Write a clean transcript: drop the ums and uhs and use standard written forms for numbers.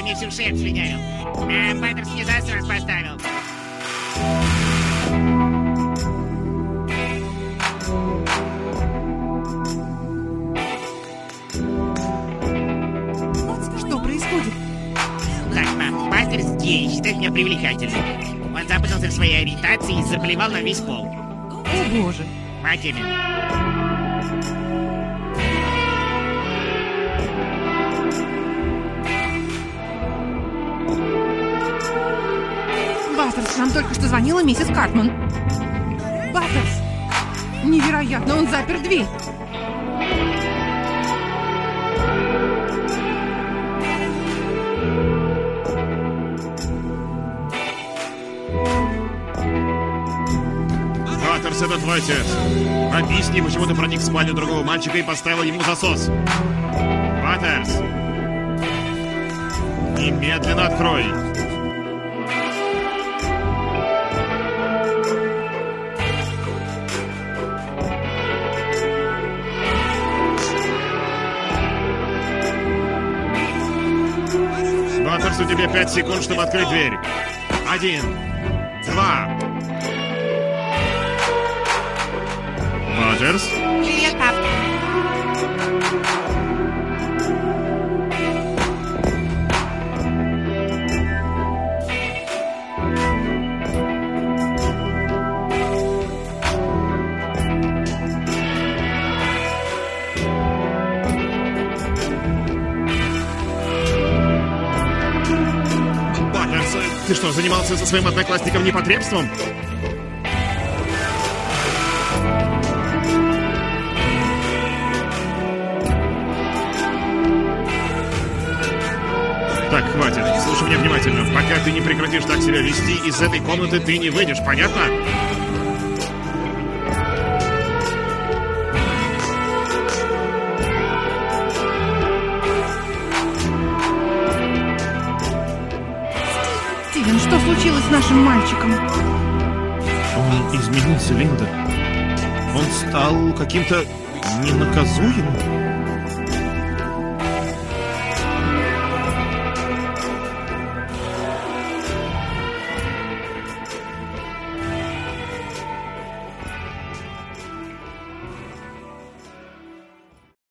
мне всю шею слиняю. Баттерс не за раз поставил. Что происходит? Так, мам, Баттерс гей, считает меня привлекательным. Он запутался в своей ориентации и заплевал на весь пол. О боже. Вот именно. Баттерс, нам только что звонила миссис Картман. Баттерс! Невероятно, он запер дверь. Баттерс, это твой отец. Объясни, почему ты проник в спальню другого мальчика и поставил ему засос. Баттерс! Немедленно открой. Баттерс, у тебя 5 секунд, чтобы открыть дверь. 1, 2. Баттерс? Привет, пап. Баттерс, ты что, занимался со своим одноклассником непотребством? Так, хватит. Слушай меня внимательно. Пока ты не прекратишь так себя вести, из этой комнаты ты не выйдешь, понятно? Стивен, что случилось с нашим мальчиком? Он изменился, Линда. Он стал каким-то ненаказуемым.